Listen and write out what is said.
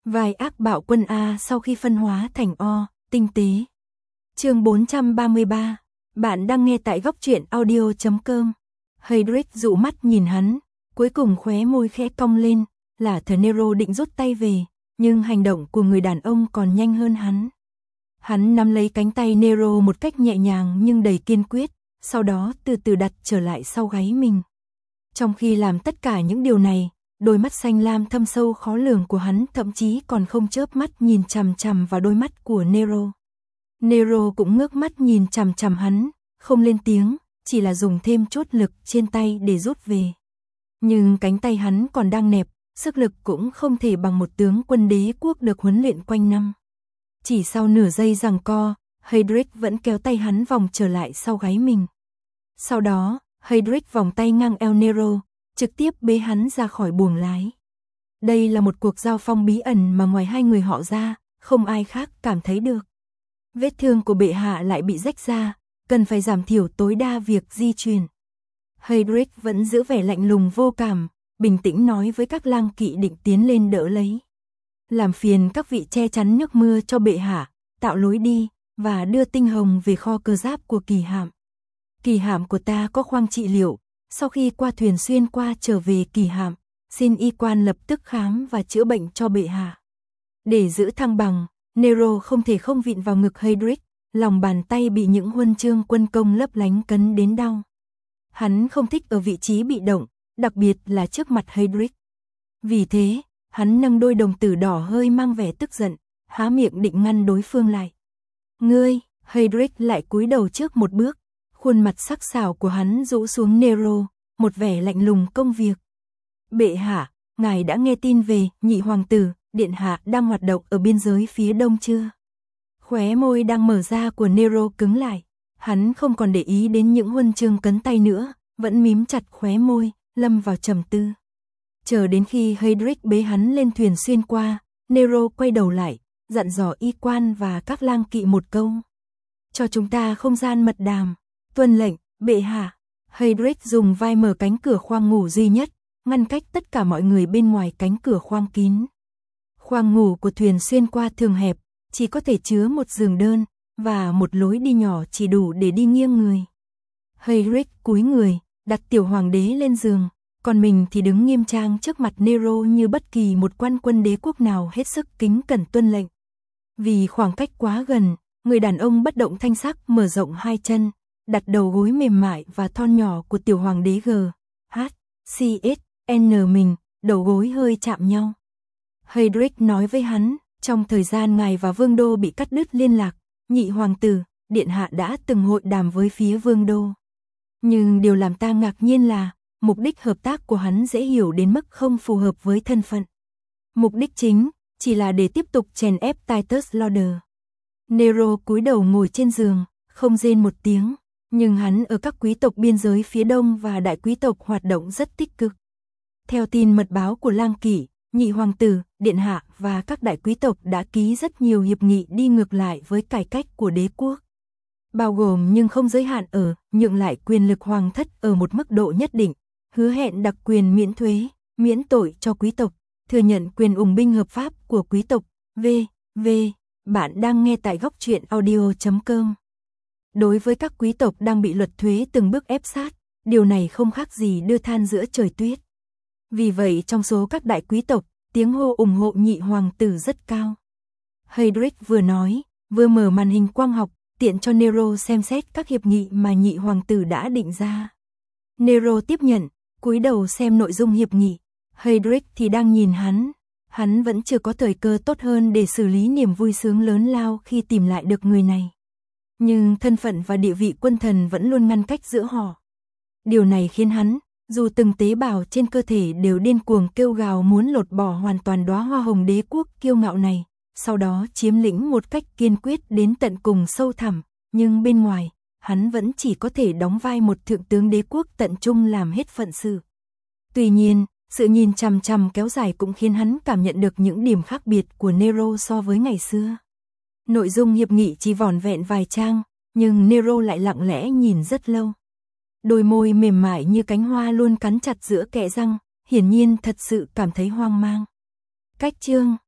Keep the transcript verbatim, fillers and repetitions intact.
Vai ác bạo quân A sau khi phân hóa thành O, tinh tế. Chương bốn trăm ba mươi ba. Bạn đang nghe tại góc truyện audio chấm com. Heydrich dụ mắt nhìn hắn, cuối cùng khóe môi khẽ cong lên, là thờ Nero định rút tay về, nhưng hành động của người đàn ông còn nhanh hơn hắn. Hắn nắm lấy cánh tay Nero một cách nhẹ nhàng nhưng đầy kiên quyết, sau đó từ từ đặt trở lại sau gáy mình. Trong khi làm tất cả những điều này, đôi mắt xanh lam thâm sâu khó lường của hắn thậm chí còn không chớp mắt nhìn chằm chằm vào đôi mắt của Nero. Nero cũng ngước mắt nhìn chằm chằm hắn, không lên tiếng, chỉ là dùng thêm chút lực trên tay để rút về. Nhưng cánh tay hắn còn đang nẹp, sức lực cũng không thể bằng một tướng quân đế quốc được huấn luyện quanh năm. Chỉ sau nửa giây giằng co, Heydrich vẫn kéo tay hắn vòng trở lại sau gáy mình. Sau đó, Heydrich vòng tay ngang eo Nero, trực tiếp bế hắn ra khỏi buồng lái. Đây là một cuộc giao phong bí ẩn mà ngoài hai người họ ra, không ai khác cảm thấy được. Vết thương của bệ hạ lại bị rách ra, cần phải giảm thiểu tối đa việc di chuyển. Heydrich vẫn giữ vẻ lạnh lùng vô cảm, bình tĩnh nói với các lang kỵ định tiến lên đỡ lấy. Làm phiền các vị che chắn nước mưa cho bệ hạ, tạo lối đi, và đưa tinh hồng về kho cơ giáp của kỳ hạm. Kỳ hạm của ta có khoang trị liệu, sau khi qua thuyền xuyên qua trở về kỳ hạm, xin y quan lập tức khám và chữa bệnh cho bệ hạ. Để giữ thăng bằng, Nero không thể không vịn vào ngực Heydrich, lòng bàn tay bị những huân chương quân công lấp lánh cấn đến đau. Hắn không thích ở vị trí bị động, đặc biệt là trước mặt Heydrich. Vì thế, hắn nâng đôi đồng tử đỏ hơi mang vẻ tức giận, há miệng định ngăn đối phương lại. Ngươi, Heydrich lại cúi đầu trước một bước, khuôn mặt sắc sảo của hắn rũ xuống Nero, một vẻ lạnh lùng công việc. Bệ hạ, ngài đã nghe tin về nhị hoàng tử, điện hạ đang hoạt động ở biên giới phía đông chưa? Khóe môi đang mở ra của Nero cứng lại, hắn không còn để ý đến những huân chương cấn tay nữa, vẫn mím chặt khóe môi, lâm vào trầm tư. Chờ đến khi Heydrich bế hắn lên thuyền xuyên qua, Nero quay đầu lại, dặn dò y quan và các lang kỵ một câu. Cho chúng ta không gian mật đàm. Tuân lệnh, bệ hạ. Heydrich dùng vai mở cánh cửa khoang ngủ duy nhất, ngăn cách tất cả mọi người bên ngoài cánh cửa khoang kín. Khoang ngủ của thuyền xuyên qua thường hẹp, chỉ có thể chứa một giường đơn, và một lối đi nhỏ chỉ đủ để đi nghiêng người. Heydrich cúi người, đặt tiểu hoàng đế lên giường, còn mình thì đứng nghiêm trang trước mặt Nero như bất kỳ một quan quân đế quốc nào hết sức kính cẩn tuân lệnh. Vì khoảng cách quá gần, người đàn ông bất động thanh sắc mở rộng hai chân, đặt đầu gối mềm mại và thon nhỏ của tiểu hoàng đế G, H, C, S, N mình, đầu gối hơi chạm nhau. Heydrich nói với hắn, trong thời gian ngài và Vương Đô bị cắt đứt liên lạc, nhị hoàng tử, điện hạ đã từng hội đàm với phía Vương Đô. Nhưng điều làm ta ngạc nhiên là, mục đích hợp tác của hắn dễ hiểu đến mức không phù hợp với thân phận. Mục đích chính, chỉ là để tiếp tục chèn ép Titus Lauder. Nero cúi đầu ngồi trên giường, không rên một tiếng, nhưng hắn ở các quý tộc biên giới phía đông và đại quý tộc hoạt động rất tích cực. Theo tin mật báo của lang kỵ, nhị hoàng tử, điện hạ và các đại quý tộc đã ký rất nhiều hiệp nghị đi ngược lại với cải cách của đế quốc. Bao gồm nhưng không giới hạn ở nhượng lại quyền lực hoàng thất ở một mức độ nhất định, hứa hẹn đặc quyền miễn thuế, miễn tội cho quý tộc, thừa nhận quyền ủng binh hợp pháp của quý tộc, vân vân. Bạn đang nghe tại góc truyện audio chấm com. Đối với các quý tộc đang bị luật thuế từng bước ép sát, điều này không khác gì đưa than giữa trời tuyết. Vì vậy trong số các đại quý tộc, tiếng hô ủng hộ nhị hoàng tử rất cao. Heydrich vừa nói, vừa mở màn hình quang học, tiện cho Nero xem xét các hiệp nghị mà nhị hoàng tử đã định ra. Nero tiếp nhận, cúi đầu xem nội dung hiệp nghị. Heydrich thì đang nhìn hắn. Hắn vẫn chưa có thời cơ tốt hơn để xử lý niềm vui sướng lớn lao khi tìm lại được người này. Nhưng thân phận và địa vị quân thần vẫn luôn ngăn cách giữa họ. Điều này khiến hắn, dù từng tế bào trên cơ thể đều điên cuồng kêu gào muốn lột bỏ hoàn toàn đóa hoa hồng đế quốc kiêu ngạo này, sau đó chiếm lĩnh một cách kiên quyết đến tận cùng sâu thẳm, nhưng bên ngoài, hắn vẫn chỉ có thể đóng vai một thượng tướng đế quốc tận trung làm hết phận sự. Tuy nhiên, sự nhìn chằm chằm kéo dài cũng khiến hắn cảm nhận được những điểm khác biệt của Nero so với ngày xưa. Nội dung hiệp nghị chỉ vỏn vẹn vài trang, nhưng Nero lại lặng lẽ nhìn rất lâu. Đôi môi mềm mại như cánh hoa luôn cắn chặt giữa kẽ răng, hiển nhiên thật sự cảm thấy hoang mang. Cách chương